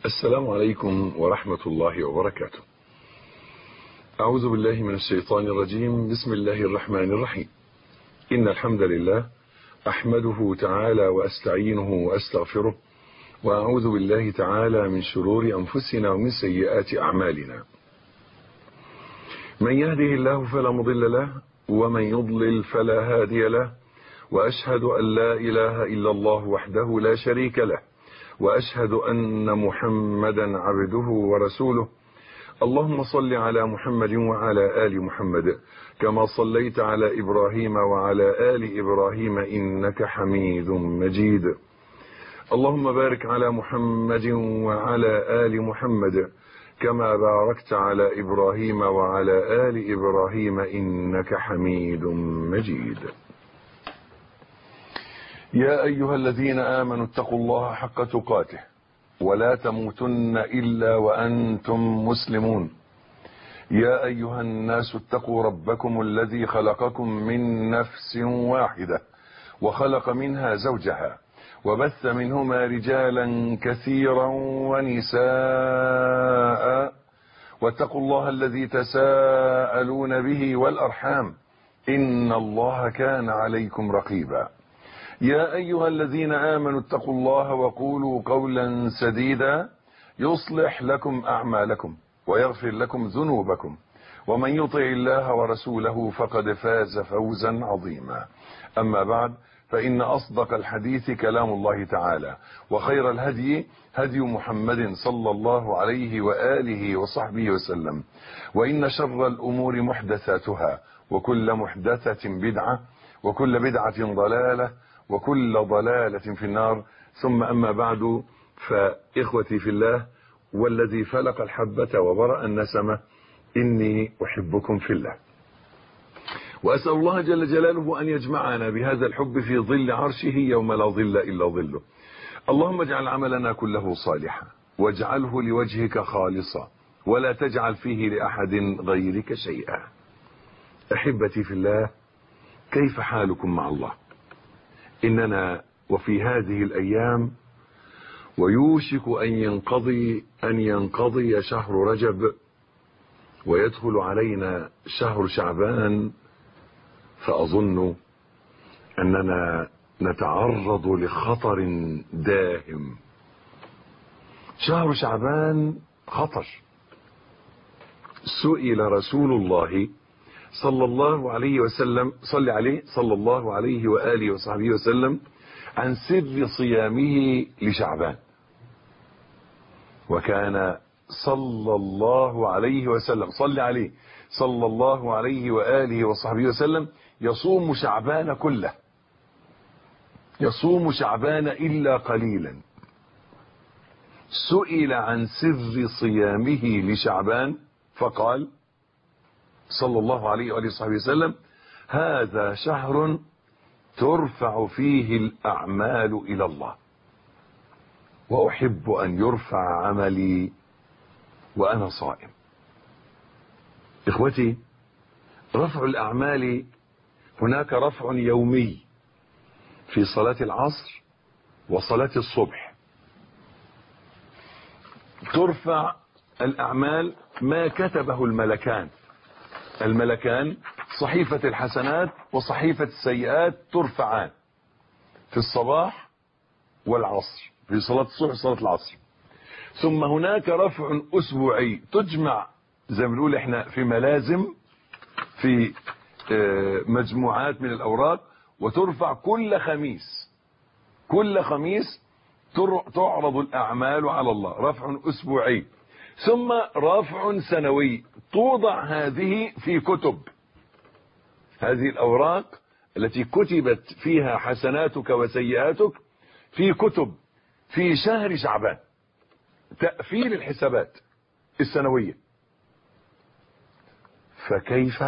السلام عليكم ورحمة الله وبركاته. أعوذ بالله من الشيطان الرجيم. بسم الله الرحمن الرحيم. إن الحمد لله أحمده تعالى وأستعينه وأستغفره، وأعوذ بالله تعالى من شرور أنفسنا ومن سيئات أعمالنا. من يهده الله فلا مضل له، ومن يضلل فلا هادي له، وأشهد أن لا إله إلا الله وحده لا شريك له، وأشهد أن محمدا عبده ورسوله. اللهم صل على محمد وعلى آل محمد كما صليت على إبراهيم وعلى آل إبراهيم إنك حميد مجيد. اللهم بارك على محمد وعلى آل محمد كما باركت على إبراهيم وعلى آل إبراهيم إنك حميد مجيد. يا أيها الذين آمنوا اتقوا الله حق تقاته ولا تموتن إلا وأنتم مسلمون. يا أيها الناس اتقوا ربكم الذي خلقكم من نفس واحدة وخلق منها زوجها وبث منهما رجالا كثيرا ونساء، واتقوا الله الذي تساءلون به والأرحام إن الله كان عليكم رقيبا. يا أيها الذين آمنوا اتقوا الله وقولوا قولا سديدا يصلح لكم أعمالكم ويغفر لكم ذنوبكم، ومن يطع الله ورسوله فقد فاز فوزا عظيما. أما بعد، فإن أصدق الحديث كلام الله تعالى، وخير الهدي هدي محمد صلى الله عليه وآله وصحبه وسلم، وإن شر الأمور محدثاتها، وكل محدثة بدعة، وكل بدعة ضلالة، وكل ضلالة في النار. ثم أما بعد، فإخوتي في الله والذي فلق الحبة وبرأ النسمة، إني أحبكم في الله، وأسأل الله جل جلاله أن يجمعنا بهذا الحب في ظل عرشه يوم لا ظل إلا ظله. اللهم اجعل عملنا كله صالحا، واجعله لوجهك خالصا، ولا تجعل فيه لأحد غيرك شيئا. أحبتي في الله، كيف حالكم مع الله؟ إننا وفي هذه الأيام ويوشك أن ينقضي شهر رجب ويدخل علينا شهر شعبان، فأظن أننا نتعرض لخطر داهم. شهر شعبان خطر. سئل رسول الله صلى الله عليه وسلم، صلى الله عليه وآله وصحبه وسلم، عن سر صيامه لشعبان، وكان صلى الله عليه وسلم صلى الله عليه وآله وصحبه وسلم يصوم شعبان كله، يصوم شعبان إلا قليلا. سئل عن سر صيامه لشعبان فقال صلى الله عليه وآله وصحبه وسلم: هذا شهر ترفع فيه الأعمال إلى الله، وأحب أن يرفع عملي وأنا صائم. إخوتي، رفع الأعمال، هناك رفع يومي في صلاة العصر وصلاة الصبح. ترفع الأعمال ما كتبه الملكان صحيفة الحسنات وصحيفة السيئات ترفعان في الصباح والعصر، في صلاة الصبح وصلاة العصر. ثم هناك رفع أسبوعي، تجمع زي ما بنقول احنا في ملازم، في مجموعات من الأوراق، وترفع كل خميس تعرض الأعمال على الله، رفع أسبوعي. ثم رفع سنوي، توضع هذه في كتب، هذه الأوراق التي كتبت فيها حسناتك وسيئاتك في كتب في شهر شعبان، تأفيل الحسابات السنوية. فكيف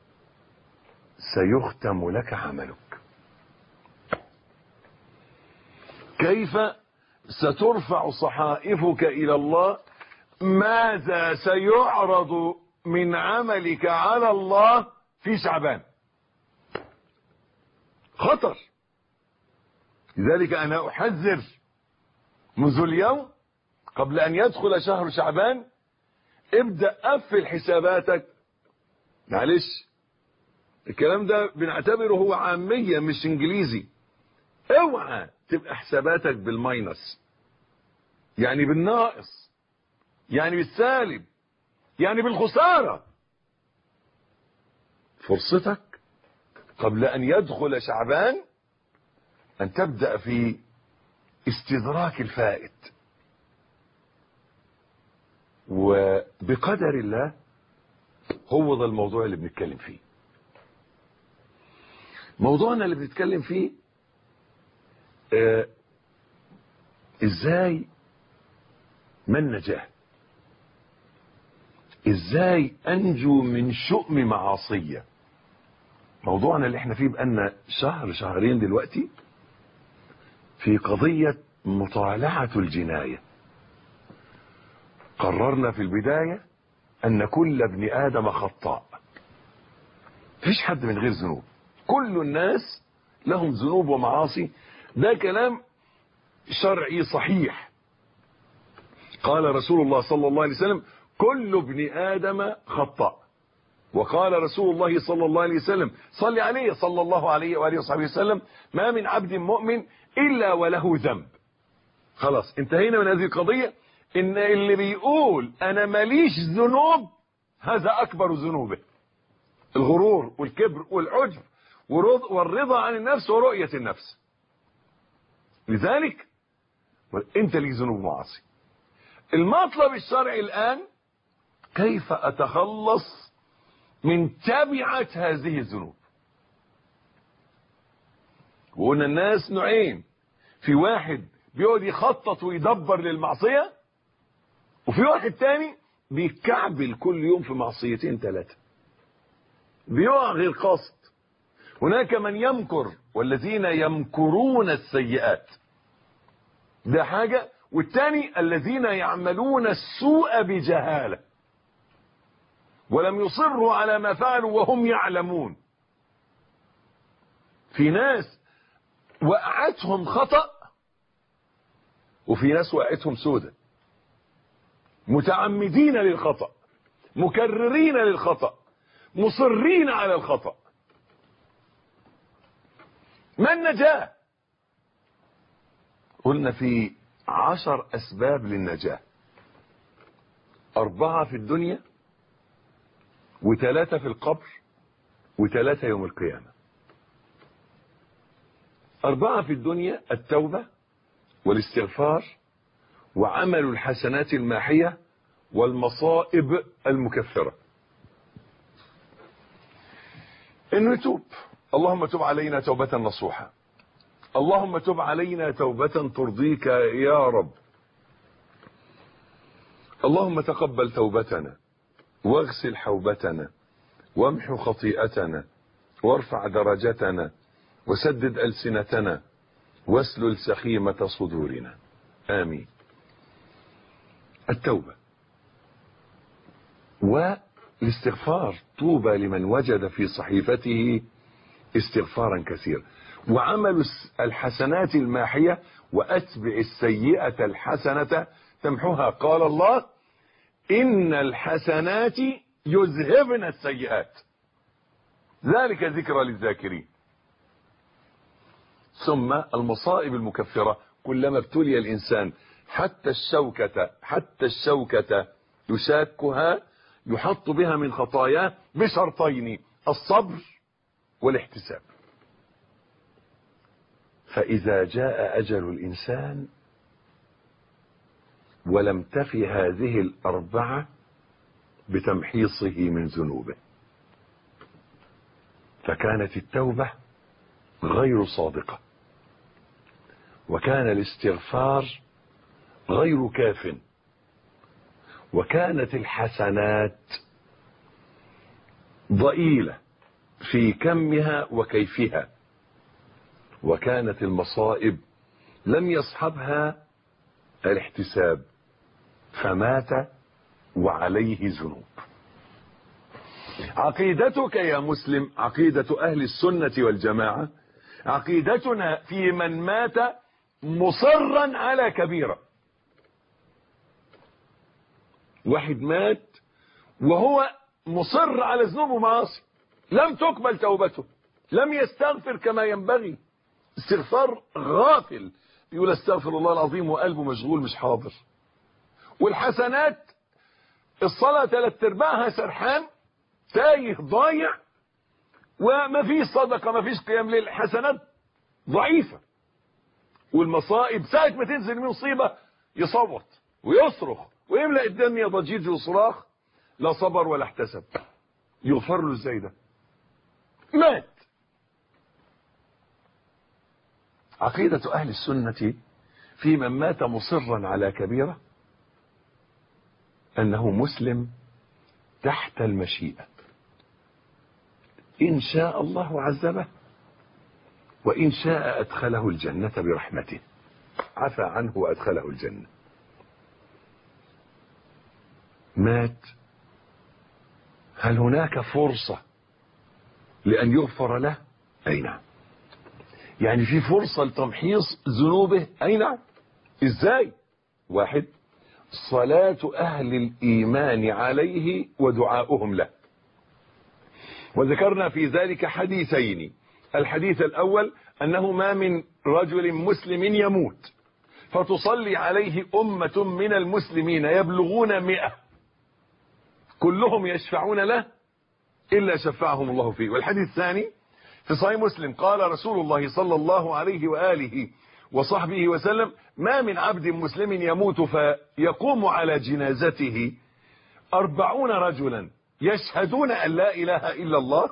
سيختم لك عملك؟ كيف سترفع صحائفك إلى الله؟ ماذا سيعرض من عملك على الله في شعبان؟ خطر. لذلك أنا أحذر منذ اليوم قبل أن يدخل شهر شعبان ابدأ قفل حساباتك. معلش الكلام ده بنعتبره هو عامية مش انجليزي. اوعى تبقى حساباتك بالماينس، يعني بالناقص، يعني بالسالب، يعني بالخسارة. فرصتك قبل أن يدخل شعبان أن تبدأ في استدراك الفائت، وبقدر الله هو ده الموضوع اللي بنتكلم فيه. موضوعنا اللي بنتكلم فيه ازاي ما النجاة، ازاي انجو من شؤم معاصية. موضوعنا اللي احنا فيه بقالنا شهر شهرين دلوقتي في قضية مطالعة الجناية. قررنا في البداية ان كل ابن ادم خطاء، مفيش حد من غير ذنوب، كل الناس لهم ذنوب ومعاصي. ده كلام شرعي صحيح. قال رسول الله صلى الله عليه وسلم كل ابن آدم خطاء. وقال رسول الله صلى الله عليه وسلم صلى عليه صلى الله عليه وآله وصحبه وسلم ما من عبد مؤمن إلا وله ذنب. خلاص انتهينا من هذه القضية. إن اللي بيقول أنا ماليش ذنوب هذا أكبر ذنوبه، الغرور والكبر والعجب والرضا عن النفس ورؤية النفس. لذلك انت ليك ذنوب ومعاصي. المطلب الشرعي الآن كيف أتخلص من تبعة هذه الذنوب. وقلنا الناس نوعين، في واحد بيقعد يخطط ويدبر للمعصية، وفي واحد تاني بيكعبل كل يوم في معصيتين ثلاثة، بيقع غير قاصد. هناك من يمكر والذين يمكرون السيئات، ده حاجة. والتاني الذين يعملون السوء بجهالة ولم يصروا على ما فعلوا وهم يعلمون. في ناس وقعتهم خطأ وفي ناس وقعتهم سودة، متعمدين للخطأ، مكررين للخطأ، مصرين على الخطأ. ما النجاة؟ قلنا في 10 أسباب للنجاة، 4 في الدنيا و3 في القبر و3 يوم القيامة. 4 في الدنيا: التوبة والاستغفار وعمل الحسنات الماحية والمصائب المكفرة. إنه يتوب. اللهم تب علينا توبة نصوحة، اللهم تب علينا توبة ترضيك يا رب. اللهم تقبل توبتنا واغسل حوبتنا وامحو خطيئتنا وارفع درجتنا وسدد ألسنتنا واسلل سخيمة صدورنا، آمين. التوبة والاستغفار، طوبى لمن وجد في صحيفته استغفارا كثيرا. وعمل الحسنات الماحية وأتبع السيئة الحسنة تمحوها. قال الله إن الحسنات يذهبن السيئات ذلك ذكرى للذاكرين. ثم المصائب المكفرة، كلما ابتلي الإنسان حتى الشوكة يشاكها يحط بها من خطاياه بشرطين: الصبر والاحتساب. فإذا جاء أجل الإنسان ولم تفي هذه الأربعة بتمحيصه من ذنوبه، فكانت التوبة غير صادقة، وكان الاستغفار غير كاف، وكانت الحسنات ضئيلة في كمها وكيفها، وكانت المصائب لم يصحبها الاحتساب، فمات وعليه ذنوب. عقيدتك يا مسلم، عقيدة أهل السنة والجماعة، عقيدتنا في من مات مصرا على كبيرة. واحد مات وهو مصر على ذنوب ومعاصي، لم تقبل توبته، لم يستغفر كما ينبغي، استغفار غافل، يقول استغفر الله العظيم وقلبه مشغول مش حاضر. والحسنات الصلاة 3/4 سرحان تايه ضايع، وما فيش صدقة، ما فيش قيام ليل، حسنات ضعيفة. والمصائب ساعة ما تنزل من مصيبة يصوت ويصرخ ويملأ الدنيا ضجيج وصراخ، لا صبر ولا احتسب. يغفر له ازاي ده؟ مات. عقيدة أهل السنة في من مات مصرا على كبيرة أنه مسلم تحت المشيئة، إن شاء الله عذبه وإن شاء أدخله الجنة برحمته، عفى عنه وأدخله الجنة. مات، هل هناك فرصة لأن يغفر له؟ أي نعم. يعني في فرصة لتمحيص ذنوبه؟ أي نعم. إزاي؟ واحد، صلاة أهل الإيمان عليه ودعاؤهم له، وذكرنا في ذلك حديثين. الحديث الأول أنه ما من رجل مسلم يموت فتصلي عليه أمة من المسلمين يبلغون 100 كلهم يشفعون له إلا شفعهم الله فيه. والحديث الثاني في صحيح مسلم قال رسول الله صلى الله عليه وآله وصحبه وسلم: ما من عبد مسلم يموت فيقوم على جنازته 40 رجلا يشهدون أن لا إله إلا الله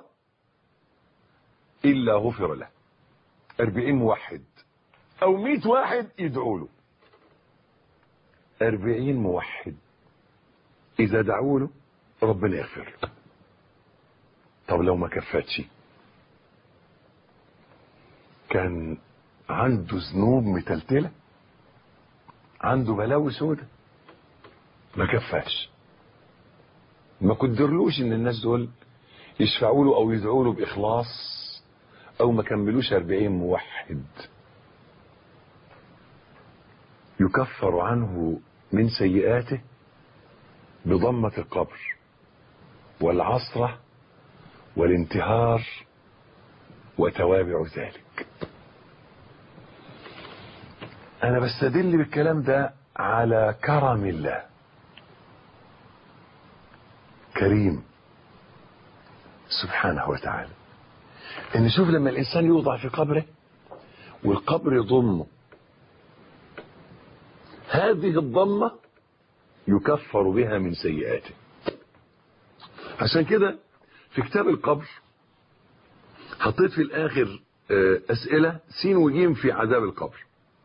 إلا غفر له. 40 موحد أو 100 واحد يدعوا له، 40 موحد إذا دعوا له ربنا يغفر له. طب لو ما كفتش، كان عنده ذنوب متلتلة، عنده بلاوي سودة، ما كفاش، ما قدرلوش ان الناس دول يشفعوا له او يدعوا له باخلاص، او ما كملوش 40 موحد. يكفر عنه من سيئاته بضمة القبر والعصرة والانتهار وتوابع ذلك. انا بستدل بالكلام ده على كرم الله. كريم سبحانه وتعالى، ان شوف لما الانسان يوضع في قبره والقبر يضمه، هذه الضمة يكفر بها من سيئاته. عشان كده في كتاب القبر حطيت في الاخر اسئلة سين وجيم في عذاب القبر.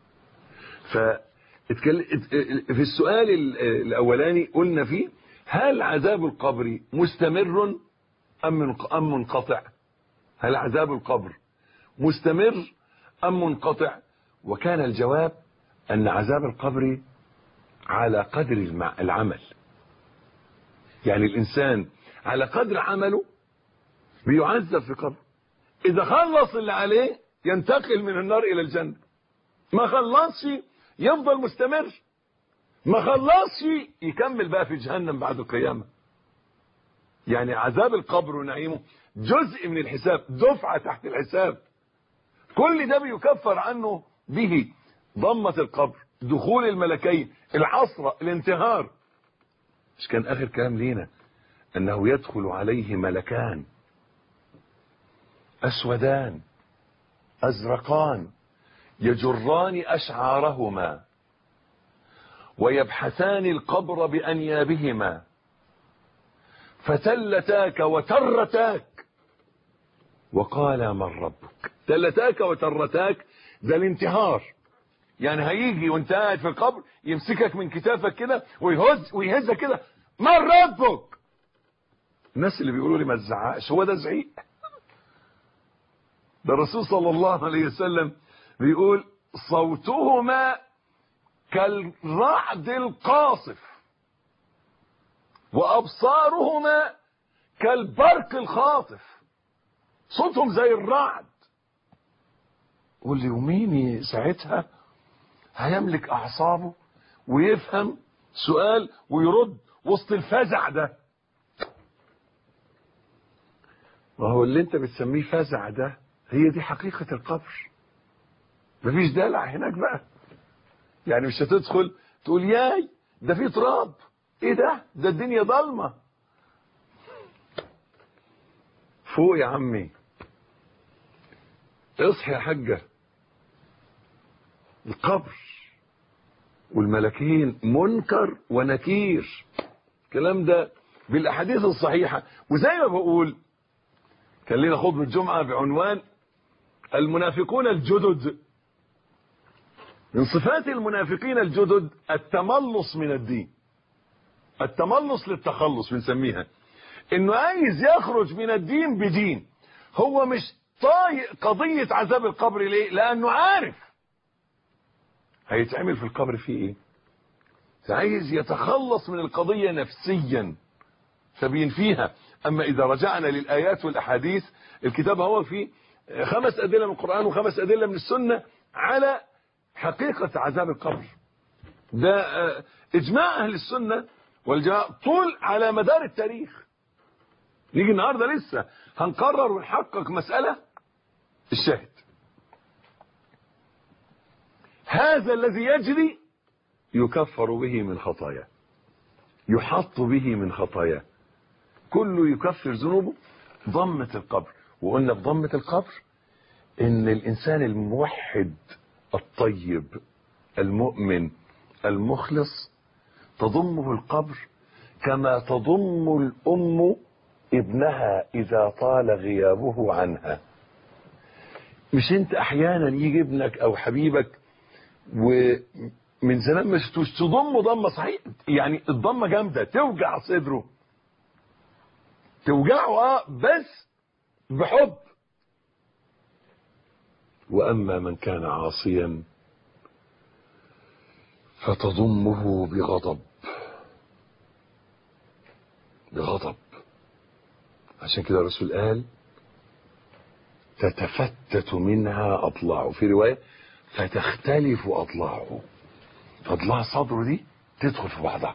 في السؤال الاولاني قلنا فيه: هل عذاب القبر مستمر ام منقطع؟ هل عذاب القبر مستمر ام منقطع؟ وكان الجواب ان عذاب القبر على قدر العمل، يعني الانسان على قدر عمله بيعذب في قبره. اذا خلص اللي عليه ينتقل من النار الى الجنة، ما خلصش يفضل مستمر، ما خلصش يكمل بقى في جهنم بعد القيامة. يعني عذاب القبر ونعيمه جزء من الحساب، دفعة تحت الحساب. كل ده بيكفر عنه به ضمة القبر، دخول الملكين، العصرة، الانتهار. مش كان آخر كلام لينا أنه يدخل عليه ملكان أسودان أزرقان يجران أشعارهما ويبحثان القبر بأنيابهما فتلتاك وترتاك وقال من ربك. تلتاك وترتاك ده الانتهار، يعني هيجي وانت قاعد في القبر يمسكك من كتافك كده ويهزك كده: من ربك. الناس اللي بيقولوا لي ما تزعقش، هو ده زعيق؟ ده الرسول صلى الله عليه وسلم بيقول: صوتهما كالرعد القاصف وأبصارهما كالبرق الخاطف. صوتهم زي الرعد. قول لي ومين ساعتها هيملك أعصابه ويفهم سؤال ويرد وسط الفزع ده. ما هو اللي انت بتسميه فزع ده هي دي حقيقة القبر. مفيش دلع هناك بقى. يعني مش هتدخل تقول ياي ده في تراب، ايه ده الدنيا ضلمة. فوق يا عمي، اصحي يا حاجة. القبر والملكين منكر ونكير، الكلام ده بالاحاديث الصحيحة. وزي ما بقول كان لنا خطبة جمعة بعنوان المنافقون الجدد. من صفات المنافقين الجدد التملص من الدين. التملص للتخلص بنسميها، انه عايز يخرج من الدين بدين. هو مش طايق قضية عذاب القبر. ليه؟ لانه عارف هيتعمل في القبر فيه ايه. عايز يتخلص من القضية نفسيا فبينفيها. اما اذا رجعنا للايات والاحاديث، الكتاب هو فيه 5 ادلة من القرآن و5 ادلة من السنة على حقيقة عذاب القبر. ده اجماع اهل السنة والجماعة طول على مدار التاريخ. نيجي النهاردة لسه هنقرر ونحقق مسألة الشاهد. هذا الذي يجري يكفر به من خطاياه، يحط به من خطاياه، كله يكفر ذنوبه. ضمة القبر، وقلنا في ضمة القبر ان الانسان الموحد الطيب المؤمن المخلص تضمه القبر كما تضم الام ابنها اذا طال غيابه عنها. مش انت احيانا يجي ابنك او حبيبك ومن زمان ما شفتوش تضمه ضمه صحيح، يعني الضمه جامده توجع صدره، توجعه بس بحب. واما من كان عاصيا فتضمه بغضب. بغضب. عشان كده الرسول قال تتفتت منها اضلاعه، في روايه فتختلف اضلاعه. اضلاع صدره دي تدخل في بعضها،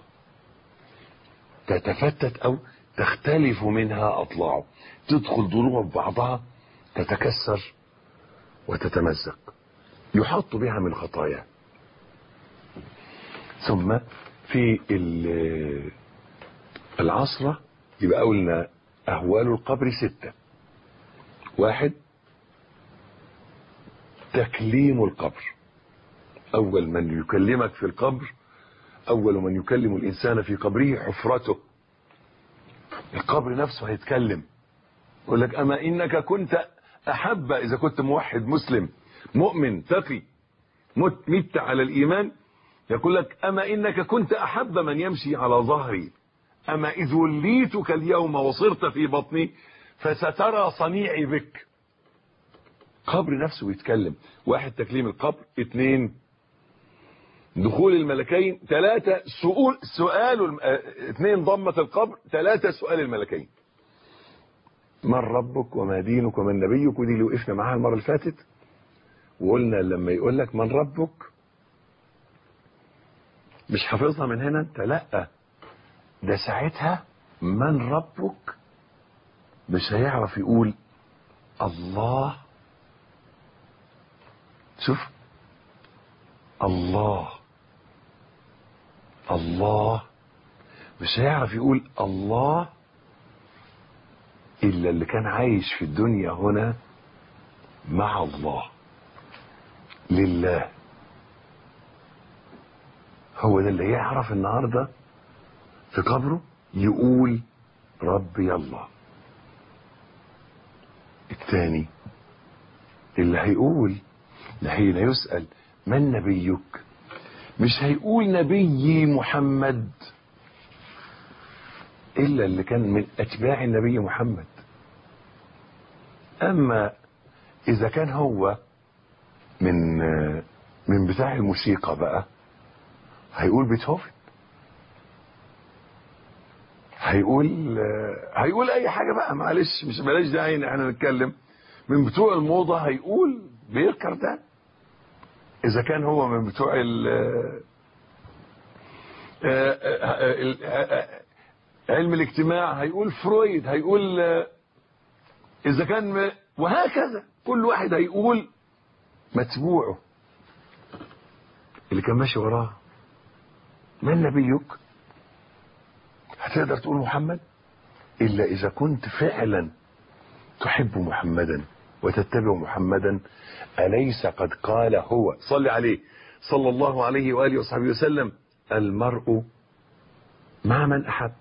تتفتت او تختلف منها اضلاعه، تدخل ضلوعه في بعضها، تتكسر وتتمزق، يحط بها من خطاياه. ثم في العصرة يبقى قلنا أهوال القبر 6. 1 تكليم القبر. أول من يكلمك في القبر، أول من يكلم الإنسان في قبره حفرته. القبر نفسه هيتكلم، يقول لك أما إنك كنت أحب، إذا كنت موحد مسلم مؤمن تقي مت على الإيمان، يقول لك أما إنك كنت أحب من يمشي على ظهري، أما إذ وليتك اليوم وصرت في بطني فسترى صنيعي بك. قبر نفسه يتكلم. 1 تكليم القبر. 2 دخول الملكين. 3 سؤال 2 ضمة القبر. 3 سؤال الملكين. من ربك وما دينك ومن نبيك، ودي اللي وقفنا معاها المرة اللي فاتت، وقلنا لما يقول لك من ربك مش حافظها من هنا انت، لا ده ساعتها من ربك مش هيعرف يقول الله. شوف الله الله، مش هيعرف يقول الله إلا اللي كان عايش في الدنيا هنا مع الله لله. هو ده اللي يعرف النهاردة في قبره يقول ربي الله. الثاني اللي هيقول حين يسأل من نبيك مش هيقول نبي محمد إلا اللي كان من أتباع النبي محمد. أما إذا كان هو من بتاع الموسيقى بقى هيقول بيتهوفن، هيقول أي حاجة بقى، معلش مش بلاش داعي إن احنا نتكلم. من بتوع الموضة هيقول بيركر ده، إذا كان هو من بتوع علم الاجتماع هيقول فرويد، هيقول اذا كان، وهكذا كل واحد هيقول متبوعه اللي كان ماشي وراه. من نبيك؟ هتقدر تقول محمد الا اذا كنت فعلا تحب محمدا وتتبع محمدا. أليس قد قال هو صلى عليه صلى الله عليه وآله وصحبه وسلم: المرء مع من أحب.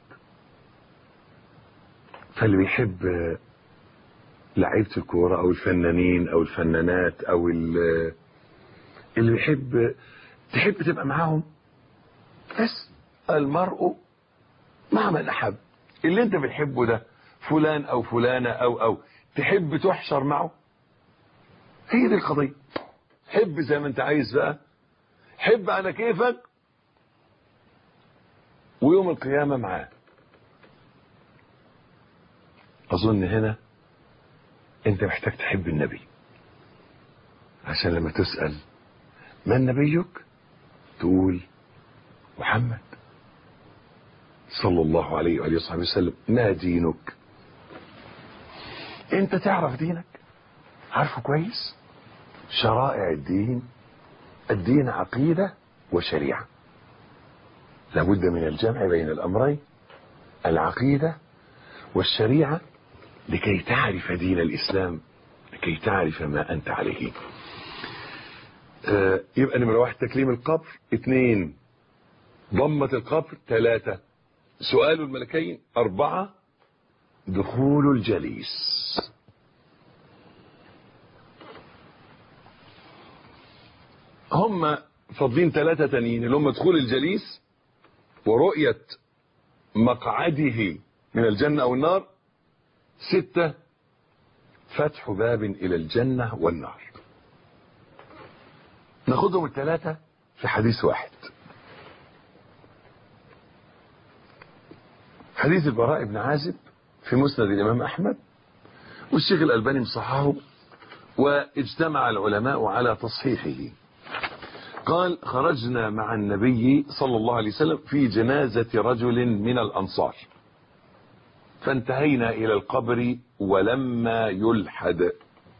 فاللي بيحب لعيبة الكورة أو الفنانين أو الفنانات أو اللي بيحب، تحب تبقى معاهم. بس المرء مع من أحب. اللي انت بتحبه ده فلان أو فلانة أو تحب تحشر معه. هي دي القضية. حب زي ما انت عايز بقى، حب على كيفك، ويوم القيامة معاه. أظن هنا انت محتاج تحب النبي، عشان لما تسأل من نبيك تقول محمد صلى الله عليه وآله وصحبه وسلم. ما دينك؟ انت تعرف دينك، عارفه كويس. شرائع الدين عقيدة وشريعة، لابد من الجمع بين الأمرين، العقيدة والشريعة، لكي تعرف دين الإسلام، لكي تعرف ما أنت عليه. يبقى نمرة 1 تكليم القبر، 2 ضمة القبر، 3 سؤال الملكين، 4 دخول الجليس. هم فاضلين 3 تانيين، اللي هم دخول الجليس ورؤية مقعده من الجنة أو النار، 6 فتح باب إلى الجنة والنار. ناخدهم ال3 في حديث واحد. حديث البراء بن عازب في مسند الإمام أحمد، والشيخ الألباني مصححه، واجتمع العلماء على تصحيحه. قال: خرجنا مع النبي صلى الله عليه وسلم في جنازة رجل من الأنصار، فانتهينا إلى القبر ولما يلحد.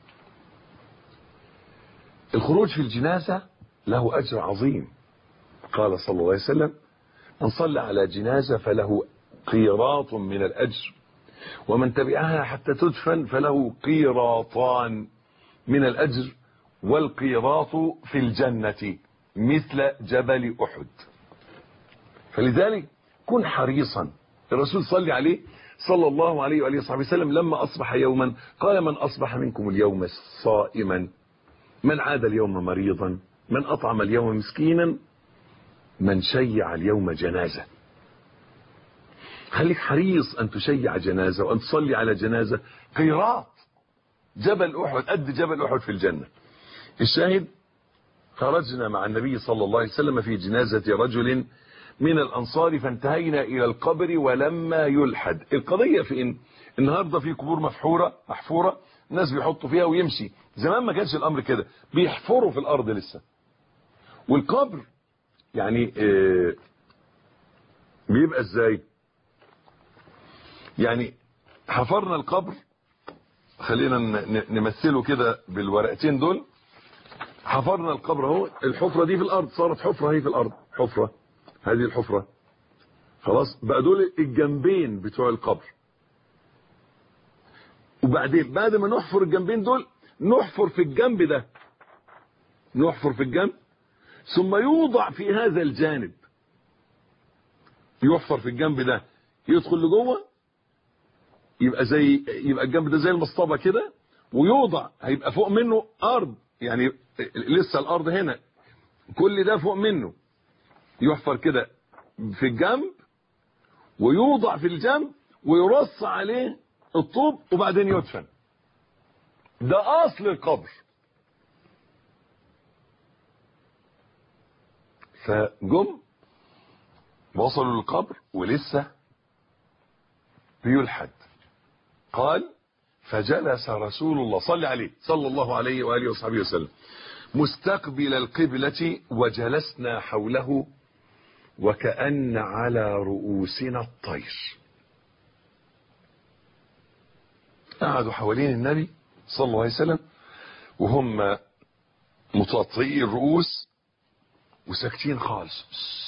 الخروج في الجنازة له أجر عظيم. قال صلى الله عليه وسلم: من صلى على جنازة فله قيراط من الأجر، ومن تبعها حتى تدفن فله قيراطان من الأجر، والقيراط في الجنة مثل جبل أحد. فلذلك كن حريصا. الرسول صلى عليه صلى الله عليه وآله وصحبه وسلم لما أصبح يوما قال: من أصبح منكم اليوم صائما، من عاد اليوم مريضا، من أطعم اليوم مسكينا، من شيع اليوم جنازة. خليك حريص أن تشيع جنازة وأن تصلي على جنازة. قيراط جبل أحد، قد جبل أحد في الجنة. الشاهد: خرجنا مع النبي صلى الله عليه وسلم في جنازة رجل من الأنصار فانتهينا إلى القبر ولما يلحد. القضية في إن النهاردة في قبور محفورة الناس بيحطوا فيها ويمشي. زمان ما كانش الأمر كده، بيحفروا في الأرض لسه. والقبر يعني بيبقى إزاي؟ يعني حفرنا القبر، خلينا نمثله كده بالورقتين دول. حفرنا القبر اهو، الحفرة دي في الأرض، صارت حفرة هي في الأرض، حفرة، هذه الحفرة خلاص بقى، دول الجنبين بتوع القبر. وبعدين بعد ما نحفر الجنبين دول نحفر في الجنب ده، نحفر في الجنب، ثم يوضع في هذا الجانب، يحفر في الجنب ده، يدخل لجوه، يبقى الجنب ده زي المصطبة كده، ويوضع، هيبقى فوق منه أرض، يعني لسه الأرض هنا، كل ده فوق منه، يحفر كده في الجنب ويوضع في الجنب ويرص عليه الطوب وبعدين يدفن. ده أصل القبر. فجم وصلوا للقبر ولسه بيلحد. قال: فجلس رسول الله صلى عليه صلى الله عليه وآله وصحبه وسلم مستقبل القبلة، وجلسنا حوله وكأن على رؤوسنا الطير. قعدوا حوالين النبي صلى الله عليه وسلم وهم متطئي الرؤوس وساكتين خالص،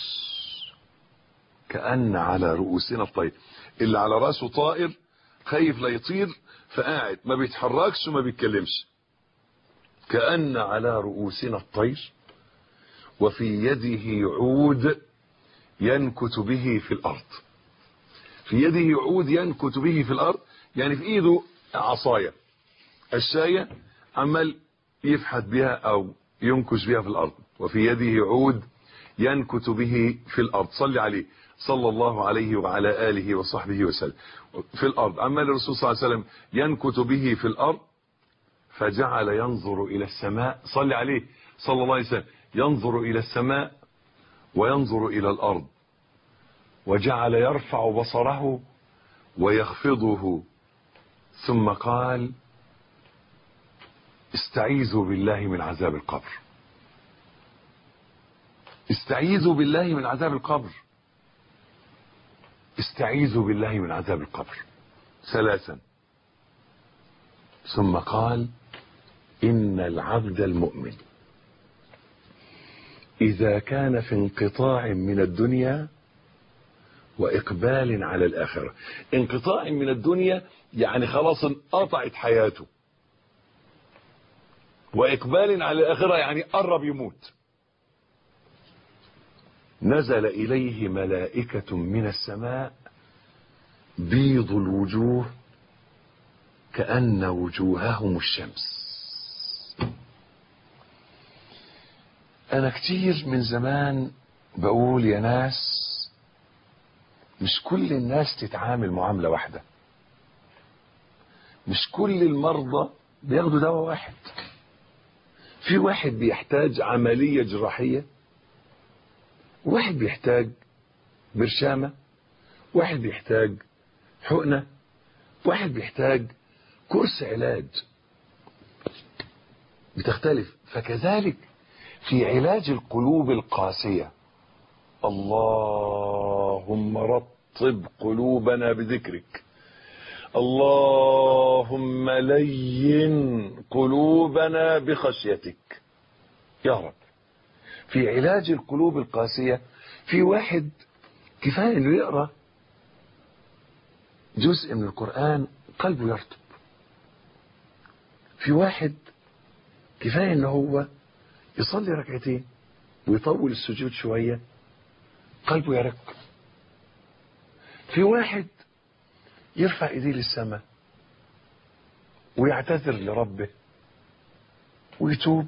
كأن على رؤوسنا الطير. اللي على راسه طائر خايف لا يطير فقاعد ما بيتحركش وما بيتكلمش. كأن على رؤوسنا الطير وفي يده عود ينكت به في الأرض. في يده عود ينكت به في الأرض، يعني في إيده عصاية الشاية عمال يفحت بها أو ينكش بها في الأرض. وفي يده عود ينكت به في الأرض. صلي عليه صلى الله عليه وعلى آله وصحبه وسلم. في الأرض عمال الرسول صلى الله عليه وسلم ينكت به في الأرض، فجعل ينظر إلى السماء. صلي عليه صلى الله عليه وسلم. ينظر إلى السماء وينظر إلى الأرض، وجعل يرفع بصره ويخفضه، ثم قال: استعيذوا بالله من عذاب القبر. استعيذوا بالله من عذاب القبر. استعيذوا بالله من عذاب القبر 3. ثم قال: إن العبد المؤمن إذا كان في انقطاع من الدنيا وإقبال على الآخرة. انقطاع من الدنيا يعني خلاص انقطعت حياته، وإقبال على الآخرة يعني قرب يموت. نزل إليه ملائكة من السماء بيض الوجوه كأن وجوههم الشمس. أنا كتير من زمان بقول يا ناس، مش كل الناس تتعامل معاملة واحدة. مش كل المرضى بياخدوا دواء واحد. في واحد بيحتاج عملية جراحية، واحد بيحتاج برشامة، واحد بيحتاج حقنة، واحد بيحتاج كورس علاج. بتختلف. فكذلك في علاج القلوب القاسية، اللهم رطب قلوبنا بذكرك، اللهم لين قلوبنا بخشيتك يا رب. في علاج القلوب القاسية في واحد كفاية انه يقرأ جزء من القرآن قلبه يرطب. في واحد كفاية انه هو يصلي ركعتين ويطول السجود شوية قلبه يرق. في واحد يرفع ايديه للسماء ويعتذر لربه ويتوب،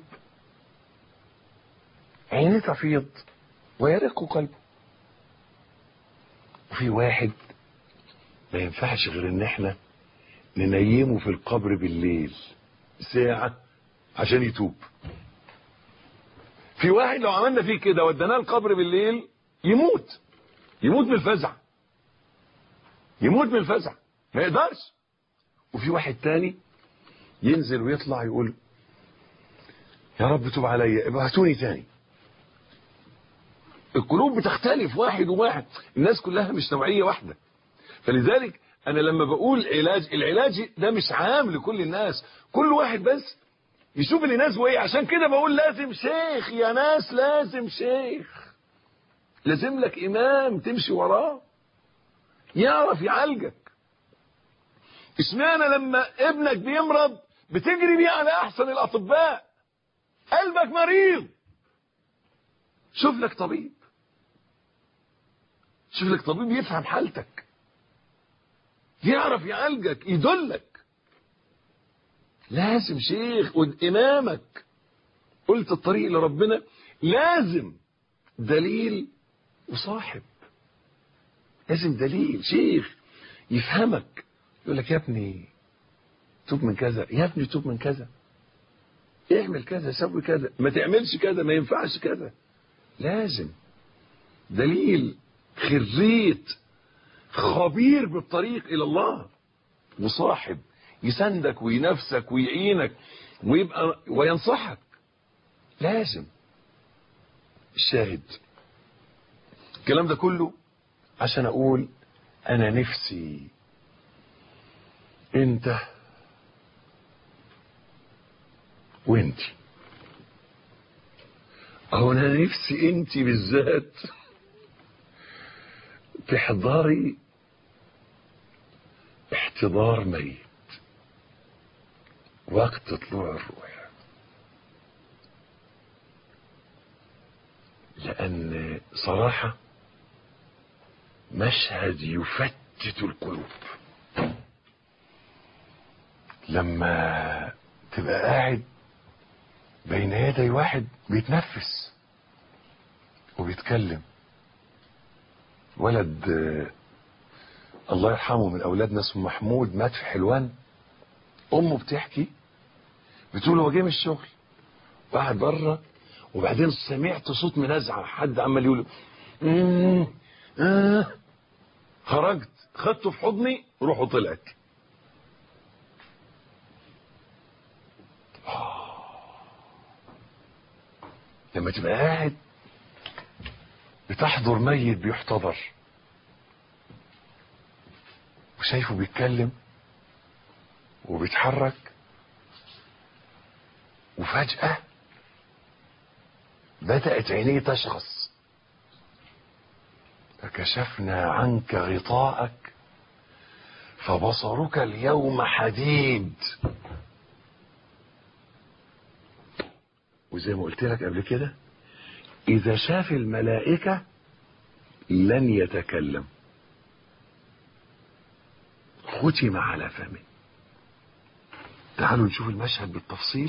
عينيه تفيض ويرق قلبه. وفي واحد ما ينفعش غير ان احنا ننيمه في القبر بالليل ساعة عشان يتوب. في واحد لو عملنا فيه كده ودناه القبر بالليل يموت من الفزع، يموت من الفزع ما يقدرش. وفي واحد تاني ينزل ويطلع يقول يا رب توب عليا ابقى هاتوني تاني. القلوب بتختلف واحد وواحد، الناس كلها مش نوعية واحدة. فلذلك انا لما بقول العلاج ده مش عام لكل الناس، كل واحد بس يشوف اللي يناسبه ايه. عشان كده بقول لازم شيخ يا ناس، لازم شيخ، لازم لك امام تمشي وراه يعرف يعالجك. اشمعنى لما ابنك بيمرض بتجري بيه على احسن الاطباء؟ قلبك مريض، شوف لك طبيب، شوف لك طبيب يفهم حالتك، يعرف يعالجك، يدلك. لازم شيخ امامك. قلت الطريق لربنا لازم دليل وصاحب، لازم دليل شيخ يفهمك، يقول لك يا ابني توب من كذا، يا ابني توب من كذا، اعمل كذا، سوي كذا، ما تعملش كذا، ما ينفعش كذا. لازم دليل، خريت، خبير بالطريق الى الله، وصاحب يسندك وينافسك ويعينك ويبقى وينصحك. لازم. الشاهد الكلام ده كله عشان اقول انا نفسي انت وانتي، اهو انا نفسي انتي بالذات تحضري احتضار ميت وقت طلوع الروح، لان صراحة مشهد يفتت القلوب لما تبقى قاعد بين يدي واحد بيتنفس وبيتكلم. ولد الله يرحمه من اولادنا اسمه محمود مات في حلوان. امه بتحكي بتقول هو جه من الشغل وقعد بره وبعدين سمعت صوت منازعه، حد عمال يقول خرجت خدته في حضني روحه طلعت. لما تبقى قاعد بتحضر ميت بيحتضر وشايفه بيتكلم وبيتحرك وفجأة بدأت عينيه تشخص، فكشفنا عنك غطاءك فبصرك اليوم حديد. وزي ما قلت لك قبل كده إذا شاف الملائكة لن يتكلم، ختم على فمه. تعالوا نشوف المشهد بالتفصيل.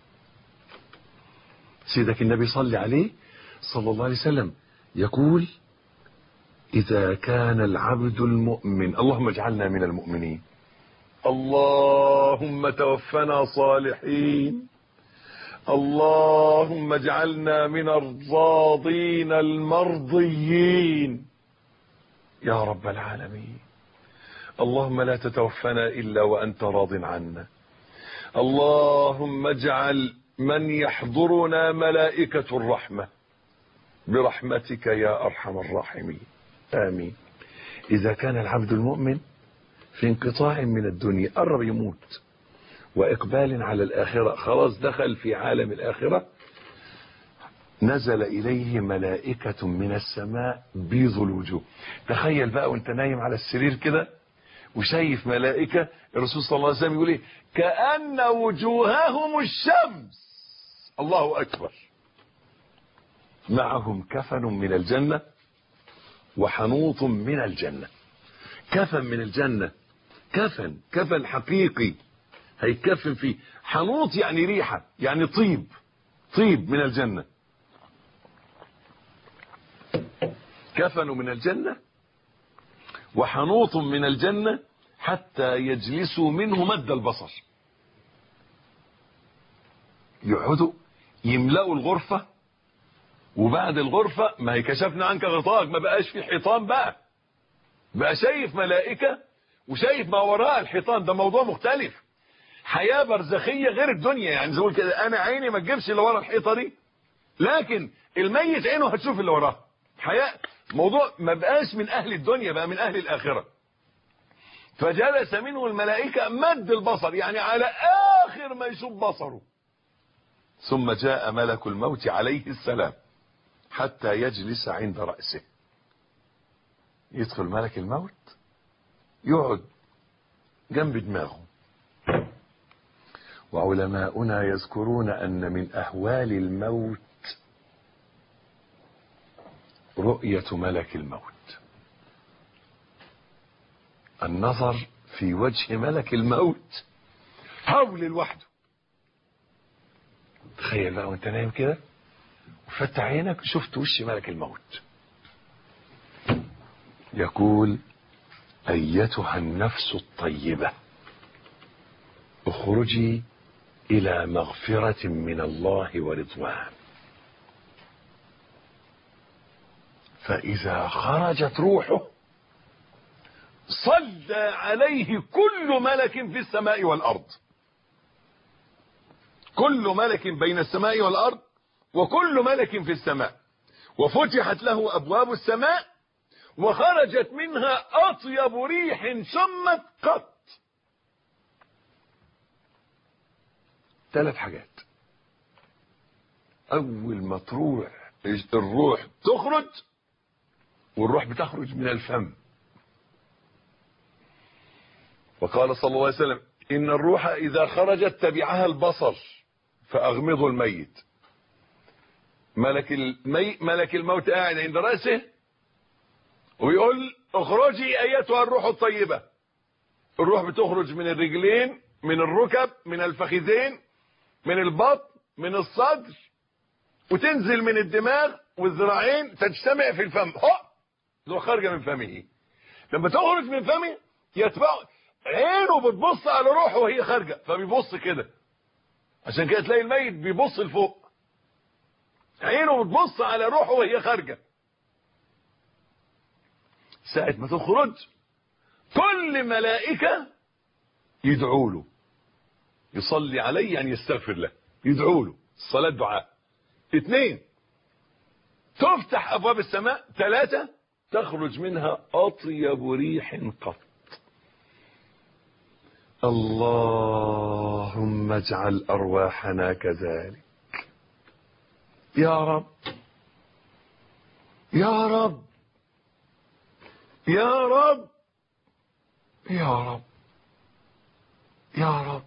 سيدك النبي صلى عليه صلى الله عليه وسلم يقول إذا كان العبد المؤمن، اللهم اجعلنا من المؤمنين، اللهم توفنا صالحين، اللهم اجعلنا من الراضين المرضيين يا رب العالمين. اللهم لا تتوفنا إلا وأنت راض عنا. اللهم اجعل من يحضرنا ملائكة الرحمة برحمتك يا أرحم الراحمين، آمين. إذا كان العبد المؤمن في انقطاع من الدنيا قرب يموت وإقبال على الآخرة، خلاص دخل في عالم الآخرة، نزل إليه ملائكة من السماء بيض الوجوه. تخيل بقى وانت نايم على السرير كده وشايف ملائكة، الرسول صلى الله عليه وسلم يقول ايه؟ كأن وجوههم الشمس. الله أكبر. معهم كفن من الجنة وحنوط من الجنة. كفن من الجنة، كفن حقيقي هيتكفن فيه. حنوط يعني ريحة، يعني طيب من الجنة. كفن من الجنة وحنوط من الجنة حتى يجلسوا منه مد البصر. يقعدوا يملأوا الغرفة، وبعد الغرفة ما هي كشفنا عنك غطاءك، ما بقاش في حيطان بقى شايف ملائكة وشايف ما وراء الحيطان. ده موضوع مختلف، حياة برزخية غير الدنيا. يعني زي كده انا عيني ما تجيبش اللي ورا الحيطة دي، لكن الميت عينه هتشوف اللي وراه. حياة موضوع ما بقاش من اهل الدنيا، بقى من اهل الاخرة. فجلس منه الملائكة مد البصر، يعني على اخر ما يشوف بصره. ثم جاء ملك الموت عليه السلام حتى يجلس عند رأسه. يدخل ملك الموت يقعد جنب دماغه. وعلماؤنا يذكرون أن من أهوال الموت رؤية ملك الموت، النظر في وجه ملك الموت هول لوحده. تخيل بقى وانت نايم كده وفتح عينك شفت وش ملك الموت، يقول أيتها النفس الطيبة اخرجي إلى مغفرة من الله ورضوان. فإذا خرجت روحه صلى عليه كل ملك في السماء والأرض، كل ملك بين السماء والأرض وكل ملك في السماء، وفتحت له أبواب السماء وخرجت منها أطيب ريح شمت قط. 3 حاجات. أول ما تروح الروح تخرج، والروح بتخرج من الفم. وقال صلى الله عليه وسلم إن الروح إذا خرجت تبعها البصر فأغمضوا الميت. ملك الموت قاعد عند رأسه ويقول اخرجي أيتها الروح الطيبة. الروح بتخرج من الرجلين، من الركب، من الفخذين، من البطن، من الصدر، وتنزل من الدماغ والذراعين، تجتمع في الفم. لو خارجه من فمه. لما تخرج من فمه يتبع عينه بتبص على روحه وهي خارجه، فبيبص كده. عشان كده تلاقي الميت بيبص لفوق، عينه بتبص على روحه وهي خارجه. ساعة ما تخرج كل ملائكة يدعوا له، يصلي عليه يعني يستغفر له، يدعوا له. الصلاة دعاء. 2 تفتح أبواب السماء. 3 تخرج منها أطيب ريح قط. اللهم اجعل أرواحنا كذلك يا رب يا رب يا رب يا رب يا رب.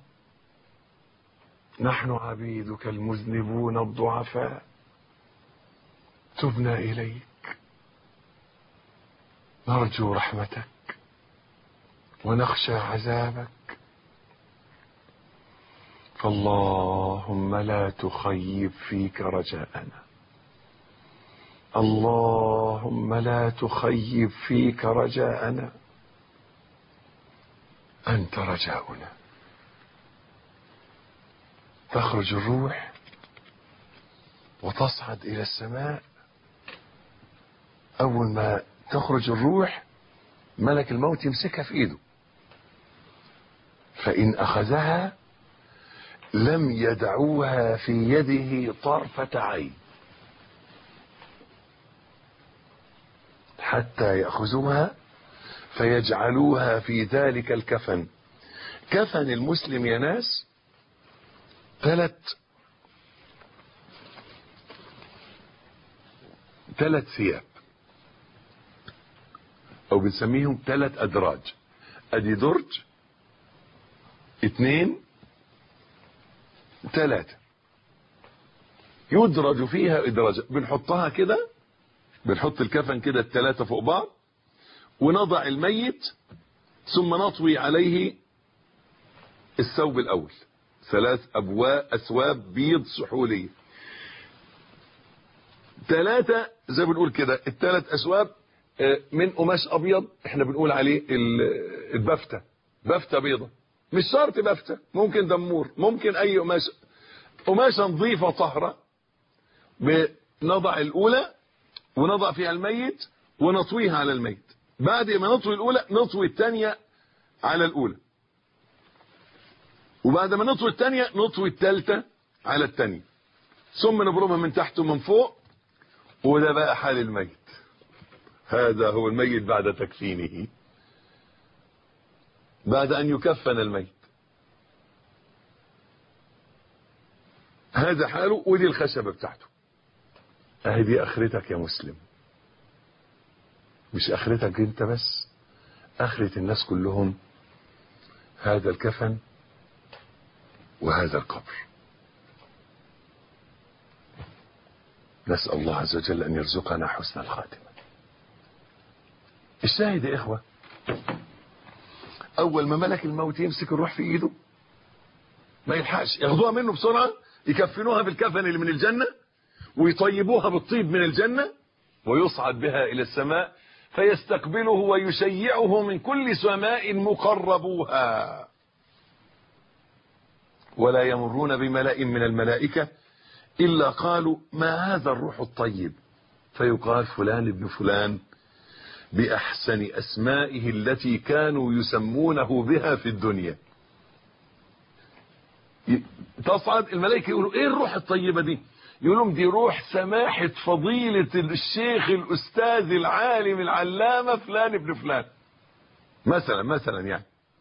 نحن عبيدك المذنبون الضعفاء، تبنا إليك، نرجو رحمتك ونخشى عذابك، فاللهم لا تخيب فيك رجاءنا، اللهم لا تخيب فيك رجاءنا، أنت رجاؤنا. تخرج الروح وتصعد إلى السماء. أول ما تخرج الروح ملك الموت يمسكها في إيده، فإن أخذها لم يدعوها في يده طرفة عين حتى يأخذوها فيجعلوها في ذلك الكفن. كفن المسلم يا ناس 3 ثياب، او بنسميهم 3 ادراج. ادي درج، 2، 3 يدرج فيها ادراجا. بنحطها كده، بنحط الكفن كده ال3 فوق بعض، ونضع الميت، ثم نطوي عليه الثوب الاول. 3 اثواب بيض سحولية. 3 زي بنقول كده، ال3 اثواب من قماش ابيض، احنا بنقول عليه البفتة، بفتة بيضة. مش شرط بفتة، ممكن دمور، ممكن اي قماشة نظيفة طهرة. بنضع الاولى ونضع فيها الميت ونطويها على الميت. بعد ما نطوي الاولى نطوي الثانية على الاولى، وبعد ما نطوي الثانية نطوي الثالثة على الثانية، ثم نبرمها من تحت ومن فوق. وده بقى حال الميت. هذا هو الميت بعد تكفينه، بعد أن يكفن الميت. هذا حاله، ودي الخشبة بتاعته. اهي دي اخرتك يا مسلم، مش اخرتك انت بس، اخرة الناس كلهم. هذا الكفن وهذا القبر. نسأل الله عز وجل أن يرزقنا حسن الخاتمة. الشاهد يا إخوة، أول ما ملك الموت يمسك الروح في إيده ما يلحقش، ياخدوها منه بسرعة، يكفنوها بالكفن اللي من الجنة، ويطيبوها بالطيب من الجنة، ويصعد بها إلى السماء، فيستقبله ويشيعه من كل سماء مقربوها، ولا يمرون بملأ من الملائكة إلا قالوا ما هذا الروح الطيب، فيقال فلان ابن فلان بأحسن أسمائه التي كانوا يسمونه بها في الدنيا. تصعد الملائكة يقولوا ايه الروح الطيبة دي؟ يقول لهم دي روح سماحة فضيلة الشيخ الأستاذ العالم العلامة فلان ابن فلان، مثلا يعني.